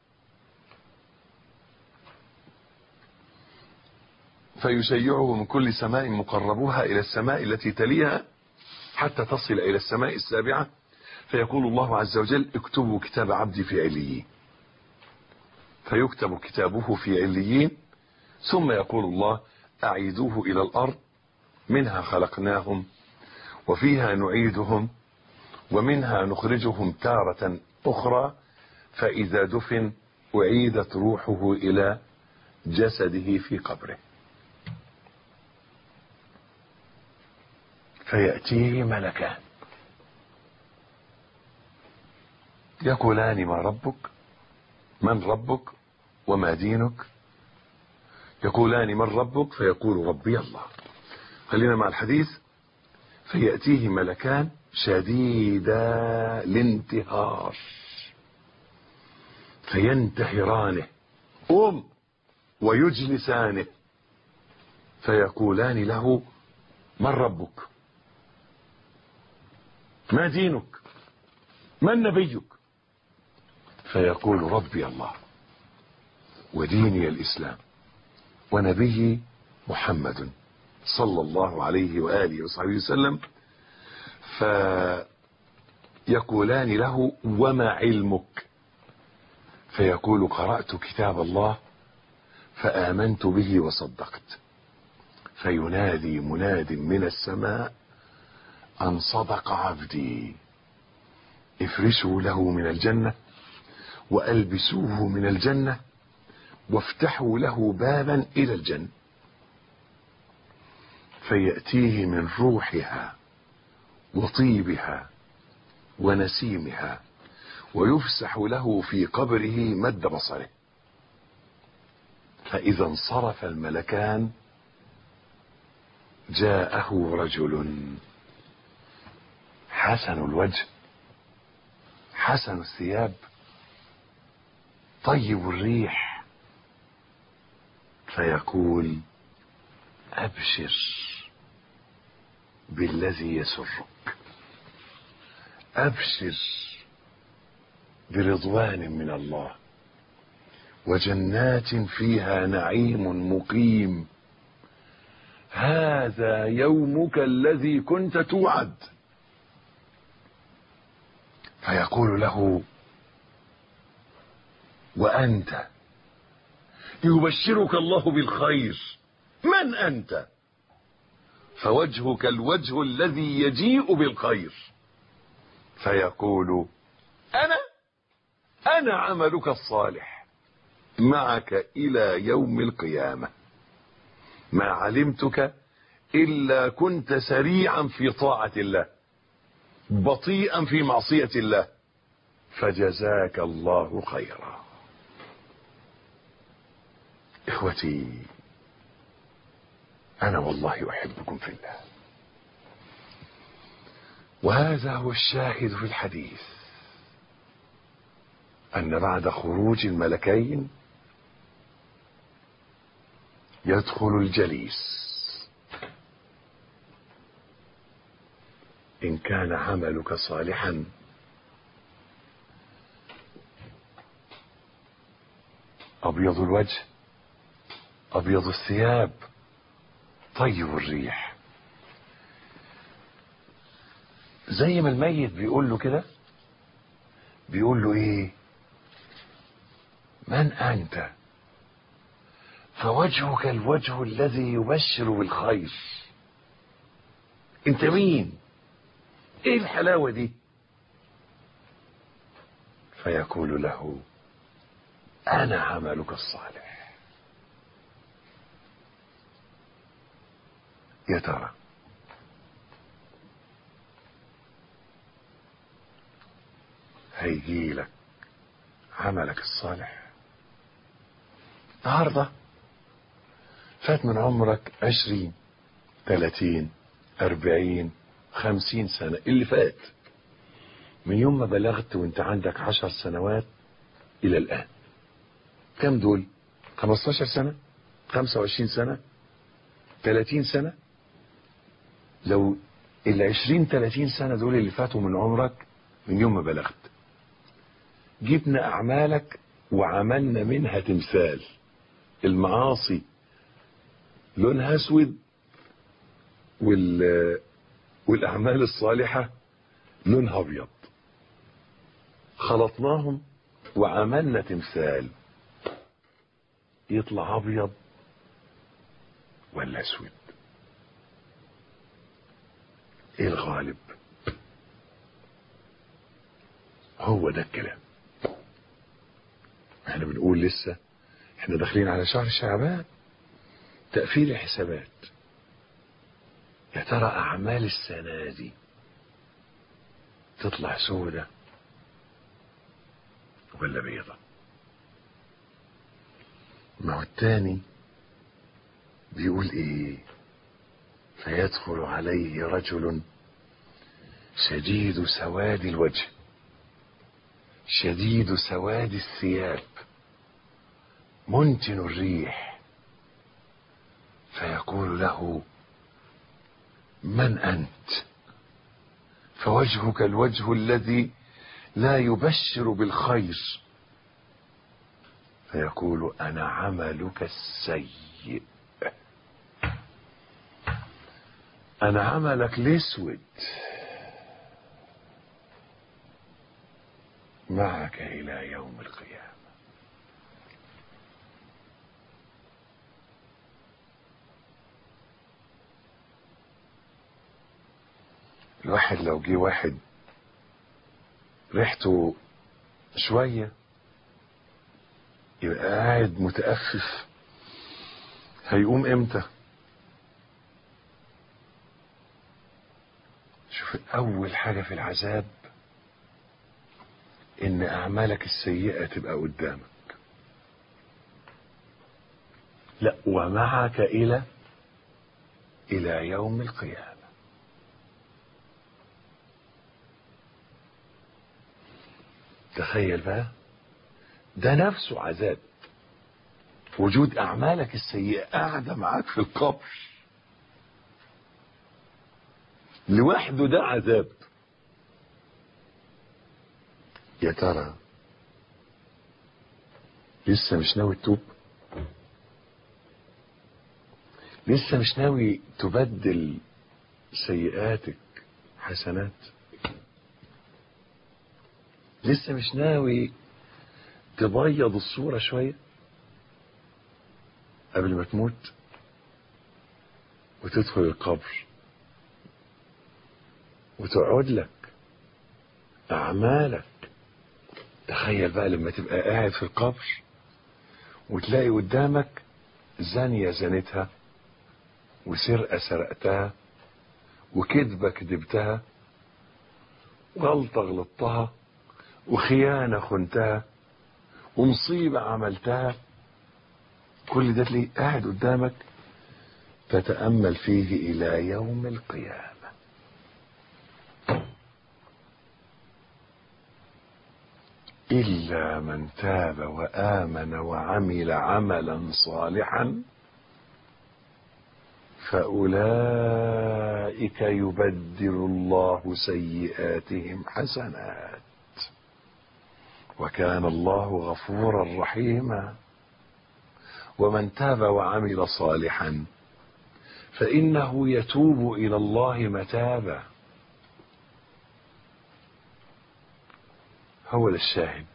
فيشيعه من كل سماء مقربوها إلى السماء التي تليها حتى تصل إلى السماء السابعة، فيقول الله عز وجل اكتبوا كتاب عبدي في عليين، فيكتب كتابه في عليين، ثم يقول الله أعيدوه إلى الأرض منها خلقناهم وفيها نعيدهم ومنها نخرجهم تارة أخرى، فإذا دفن أعيدت روحه إلى جسده في قبره، فيأتيه ملكان يقولان ما ربك، من ربك وما دينك؟ يقولان من ربك فيقول ربي الله. خلينا مع الحديث. فيأتيه ملكان شديدا الانتهار فينتهرانه ويجلسانه، فيقولان له من ربك، ما دينك، من نبيك؟ فيقول ربي الله وديني الإسلام ونبيي محمد صلى الله عليه وآله وصحبه وسلم. فيقولان له وما علمك؟ فيقول قرأت كتاب الله فآمنت به وصدقت. فينادي مناد من السماء أن صدق عبدي، افرشوا له من الجنة وألبسوه من الجنة وافتحوا له بابا إلى الجنة. فيأتيه من روحها وطيبها ونسيمها ويفسح له في قبره مد بصره. فإذا انصرف الملكان جاءه رجل حسن الوجه حسن الثياب طيب الريح، فيقول أبشر بالذي يسرك، أبشر برضوان من الله وجنات فيها نعيم مقيم، هذا يومك الذي كنت توعد. فيقول له وأنت؟ يبشرك الله بالخير، من أنت؟ فوجهك الوجه الذي يجيء بالخير. فيقول أنا عملك الصالح معك إلى يوم القيامة، ما علمتك إلا كنت سريعا في طاعة الله بطيئا في معصية الله، فجزاك الله خيرا. إخوتي، أنا والله أحبكم في الله، وهذا هو الشاهد في الحديث، أن بعد خروج الملكين يدخل الجليس. إن كان عملك صالحا أبيض الوجه أبيض الثياب طيب الريح، زي ما الميت بيقول له كده، بيقول له ايه؟ من أنت؟ فوجهك الوجه الذي يبشر بالخير. انت مين؟ ايه الحلاوة دي؟ فيقول له أنا عملك الصالح. يا ترى هيجي لك عملك الصالح النهارده؟ فات من عمرك 20 30 40 50 سنة اللي فات، من يوم ما بلغت وانت عندك 10 سنوات إلى الآن، كم دول؟ 15 سنة 25 سنة 30 سنة لو 20-30 سنة دول اللي فاتوا من عمرك من يوم ما بلغت، جبنا أعمالك وعملنا منها تمثال. المعاصي لونها أسود، والأعمال الصالحة لونها أبيض، خلطناهم وعملنا تمثال، يطلع أبيض ولا أسود؟ إيه الغالب؟ هو ده الكلام. احنا بنقول لسه احنا داخلين على شهر شعبان، تقفيل الحسابات. يا ترى أعمال السنة دي تطلع سودة ولا بيضة؟ ما هو التاني بيقول ايه؟ فيدخل عليه رجل شديد سواد الوجه شديد سواد الثياب منتن الريح، فيقول له: من أنت؟ فوجهك الوجه الذي لا يبشر بالخير. فيقول: أنا عملك السيء، أنا عملك الأسود، معك إلى يوم القيامة. الواحد لو جه واحد ريحته شوية يبقى قاعد متأفف، هيقوم امتى؟ شوف، أول حاجة في العذاب إن أعمالك السيئة تبقى قدامك. لا، ومعك إلى يوم القيامة. تخيل بقى، ده نفسه عذاب، وجود أعمالك السيئة قاعدة معاك في القبر لوحده، ده عذاب. يا ترى لسه مش ناوي تتوب؟ لسه مش ناوي تبدل سيئاتك حسنات؟ لسه مش ناوي تبيض الصورة شوية قبل ما تموت وتدخل القبر وتقعد لك أعمالك؟ تخيل بقى لما تبقى قاعد في القبر وتلاقي قدامك زانية زنتها، وسرقة سرقتها، وكذبة كذبتها، وغلطة غلطتها، وخيانة خنتها، ومصيبة عملتها. كل ده تلاقيه قاعد قدامك تتأمل فيه إلى يوم القيامة. إلا من تاب وآمن وعمل عملا صالحا فأولئك يبدل الله سيئاتهم حسنات وكان الله غفورا رحيما. ومن تاب وعمل صالحا فإنه يتوب إلى الله متابا. هو الشاهد،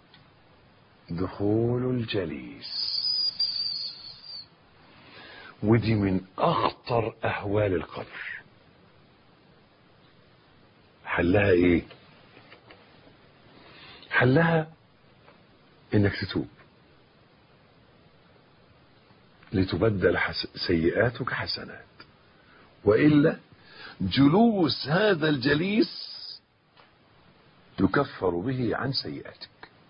دخول الجليس. ودي من أخطر أهوال القبر. حلها إيه؟ حلها إنك تتوب لتبدل سيئاتك حسنات، وإلا جلوس هذا الجليس يكفر به عن سيئاتك.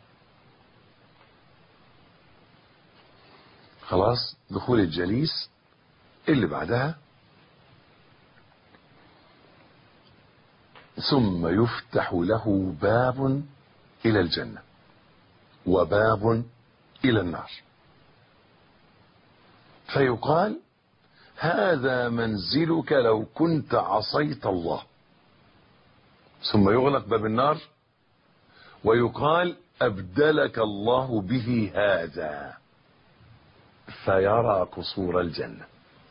خلاص، دخول الجليس اللي بعدها: ثم يفتح له باب إلى الجنة وباب إلى النار، فيقال: هذا منزلك لو كنت عصيت الله. ثم يغلق باب النار ويقال أبدلك الله به هذا، فيرى قصور الجنة.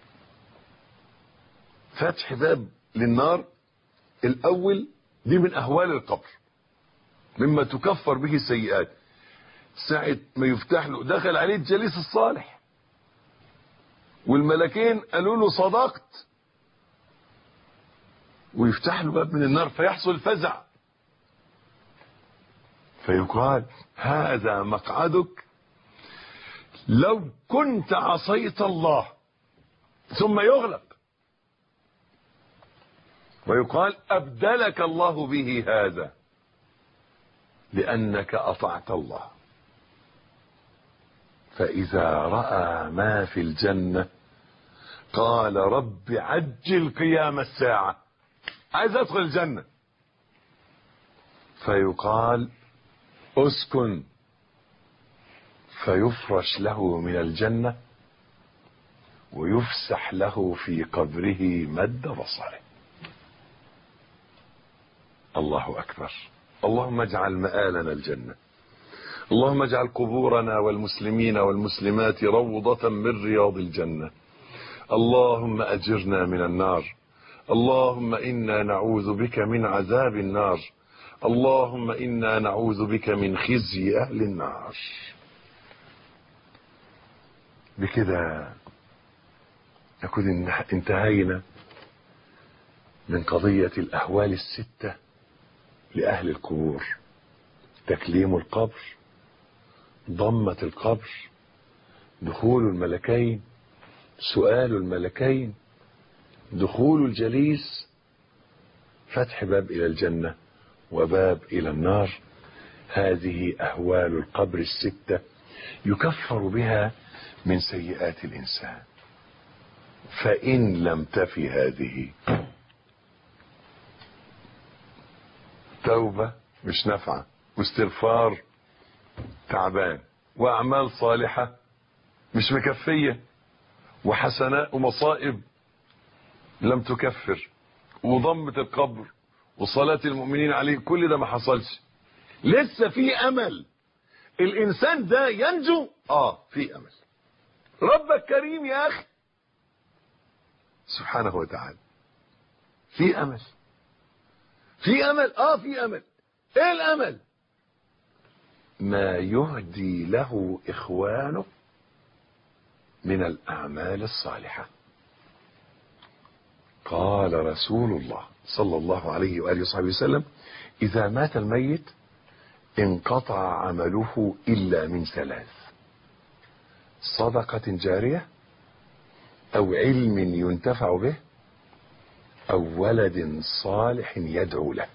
فتح باب للنار الأول دي من أهوال القبر، مما تكفر به السيئات. ساعة ما يفتح له، دخل عليه الجليس الصالح والملكين قالوا له صدقت، ويفتح له باب من النار فيحصل فزع، فيقال هذا مقعدك لو كنت عصيت الله. ثم يغلق ويقال أبدلك الله به هذا لأنك أطعت الله. فإذا رأى ما في الجنة قال رب عجل قيام الساعة، عايز أدخل الجنة. فيقال اسكن، فيفرش له من الجنة ويفسح له في قبره مد بصره. الله أكبر. اللهم اجعل مآلنا الجنة. اللهم اجعل قبورنا والمسلمين والمسلمات روضة من رياض الجنة. اللهم أجرنا من النار. اللهم إنا نعوذ بك من عذاب النار. اللهم إنا نعوذ بك من خزي أهل النار. بكده نكون انتهينا من قضية الأهوال الستة لأهل القبور: تكليم القبر، ضمة القبر، دخول الملكين، سؤال الملكين، دخول الجليس، فتح باب إلى الجنة وباب إلى النار. هذه أهوال القبر الستة يكفر بها من سيئات الإنسان. فإن لم تفي هذه، توبة مش نافعة، واستغفار تعبان، وأعمال صالحة مش مكفية، وحسنات ومصائب لم تكفر، وضمة القبر وصلاة المؤمنين عليه، كل ده ما حصلش. لسه في أمل الإنسان ده ينجو. في أمل. ربك كريم يا أخي سبحانه وتعالى. في أمل، في أمل، في أمل. إيه الأمل؟ ما يهدي له إخوانه من الأعمال الصالحة. قال رسول الله صلى الله عليه وآله وصحبه وسلم: إذا مات الميت انقطع عمله إلا من ثلاث: صدقة جارية، أو علم ينتفع به، أو ولد صالح يدعو له.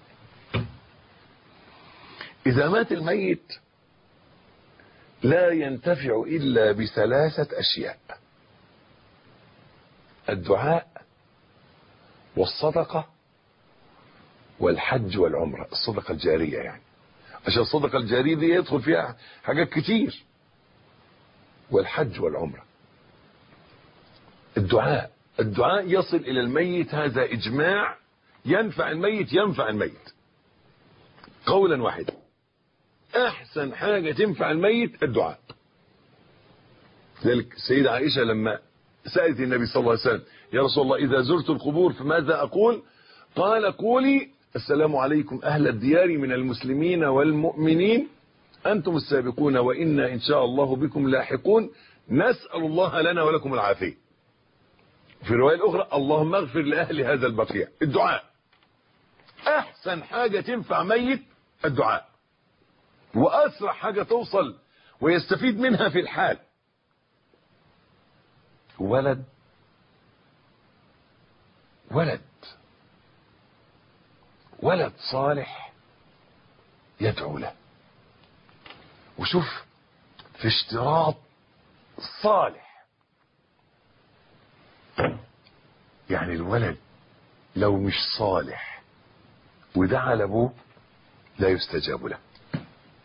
إذا مات الميت لا ينتفع إلا بثلاثة أشياء: الدعاء، والصدقة، والحج والعمرة. الصدقة الجارية يعني، عشان الصدقة الجارية دي يدخل فيها حاجات كتير. والحج والعمرة. الدعاء يصل إلى الميت، هذا إجماع، ينفع الميت، ينفع الميت قولا واحدا. أحسن حاجة تنفع الميت الدعاء. ذلك السيدة عائشة لما سألت النبي صلى الله عليه وسلم: يا رسول الله إذا زرت القبور فماذا أقول؟ قال: قولي السلام عليكم أهل الديار من المسلمين والمؤمنين، أنتم السابقون وإنا إن شاء الله بكم لاحقون، نسأل الله لنا ولكم العافية. في الرواية الأخرى: اللهم اغفر لأهل هذا البقيع. الدعاء أحسن حاجة تنفع ميت الدعاء، وأسرع حاجة توصل ويستفيد منها في الحال. ولد صالح يدعو له. وشوف في اشتراط صالح، يعني الولد لو مش صالح ودعا لابوه لا يستجاب له.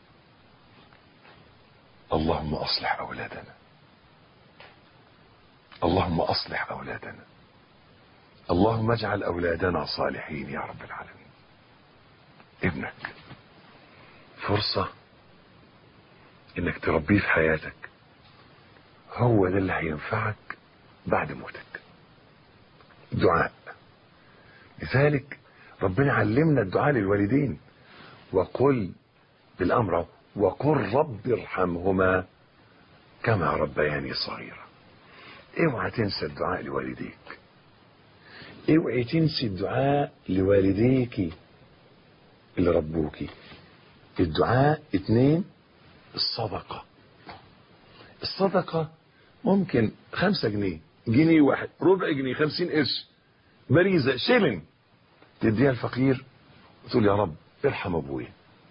اللهم اصلح اولادنا، اللهم أصلح أولادنا، اللهم اجعل أولادنا صالحين يا رب العالمين. ابنك فرصة انك تربيه في حياتك، هو ده اللي هينفعك بعد موتك. دعاء، لذلك ربنا علمنا الدعاء للوالدين، وقل بالأمر وقل رب ارحمهما كما ربياني صغيرا. اوعى تنسى الدعاء لوالديك، اوعي تنسي الدعاء لوالديك اللي ربوك. الدعاء 2، الصدقة. الصدقة ممكن 5 جنيه، جنيه واحد، ربع جنيه، 50 قرش، بريزة، شيلن، تديها الفقير وتقول يا رب ارحم ابويا.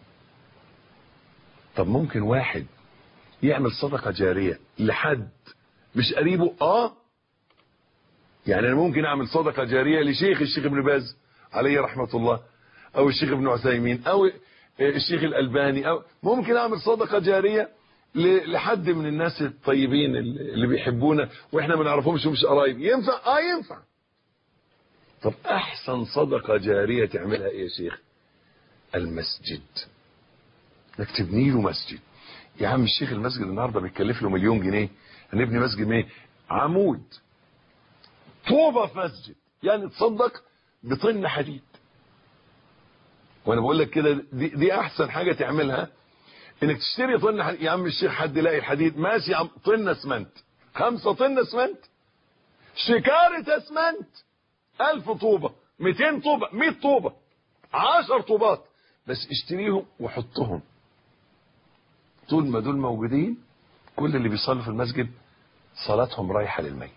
طب ممكن واحد يعمل صدقة جارية لحد مش قريبه. يعني انا ممكن اعمل صدقة جارية لشيخ الشيخ ابن باز عليه رحمة الله، او الشيخ ابن عثيمين، او الشيخ الألباني، او ممكن اعمل صدقة جارية لحد من الناس الطيبين اللي بيحبونا واحنا ما نعرفهمش ومش قرايب. ينفع؟ ينفع. طب احسن صدقة جارية تعملها ايه يا شيخ؟ المسجد، انك تبني له مسجد. يا عم الشيخ المسجد النهارده بيتكلف له 1,000,000 جنيه، هنبني مسجد ايه؟ عمود، طوبة في مسجد، يعني تصدق بطن حديد. وانا بقول لك كده دي احسن حاجة تعملها، انك تشتري طن حديد. يا عم الشيخ حد يلاقي الحديد؟ ماشي يا عم، طن اسمنت، 5 طن اسمنت، شكارة اسمنت، 1000 طوبة، 200 طوبة، 100 طوبة، 10 طوبات، بس اشتريهم وحطهم. طول ما دول موجودين كل اللي بيصلوا في المسجد صلاتهم رايحة للميت.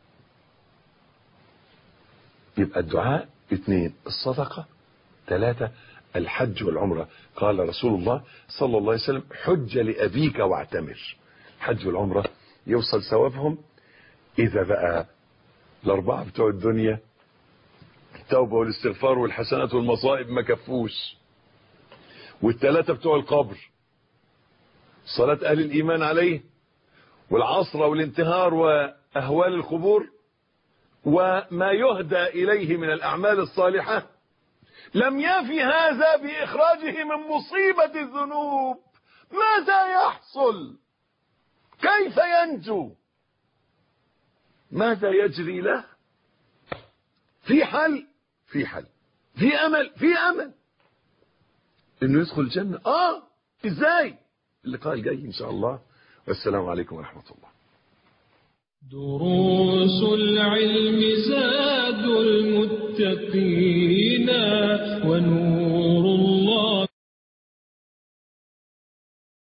يبقى الدعاء 2، الصدقة 3، الحج والعمرة. قال رسول الله صلى الله عليه وسلم حج لأبيك واعتمر. الحج والعمرة يوصل ثوابهم إذا بقى الأربعة بتوع الدنيا، التوبة والاستغفار والحسنات والمصائب، ما كفوش، والثلاثة بتوع القبر، صلاة أهل الإيمان عليه، والعصر والانتهار وأهوال القبور، وما يهدى إليه من الأعمال الصالحة، لم يفي هذا بإخراجه من مصيبة الذنوب. ماذا يحصل؟ كيف ينجو؟ ماذا يجري له؟ في حل، في حل، في أمل، في أمل إنه يدخل الجنة. إزاي؟ اللقاء الجاي إن شاء الله، والسلام عليكم ورحمة الله. دروس العلم زاد المتقين ونور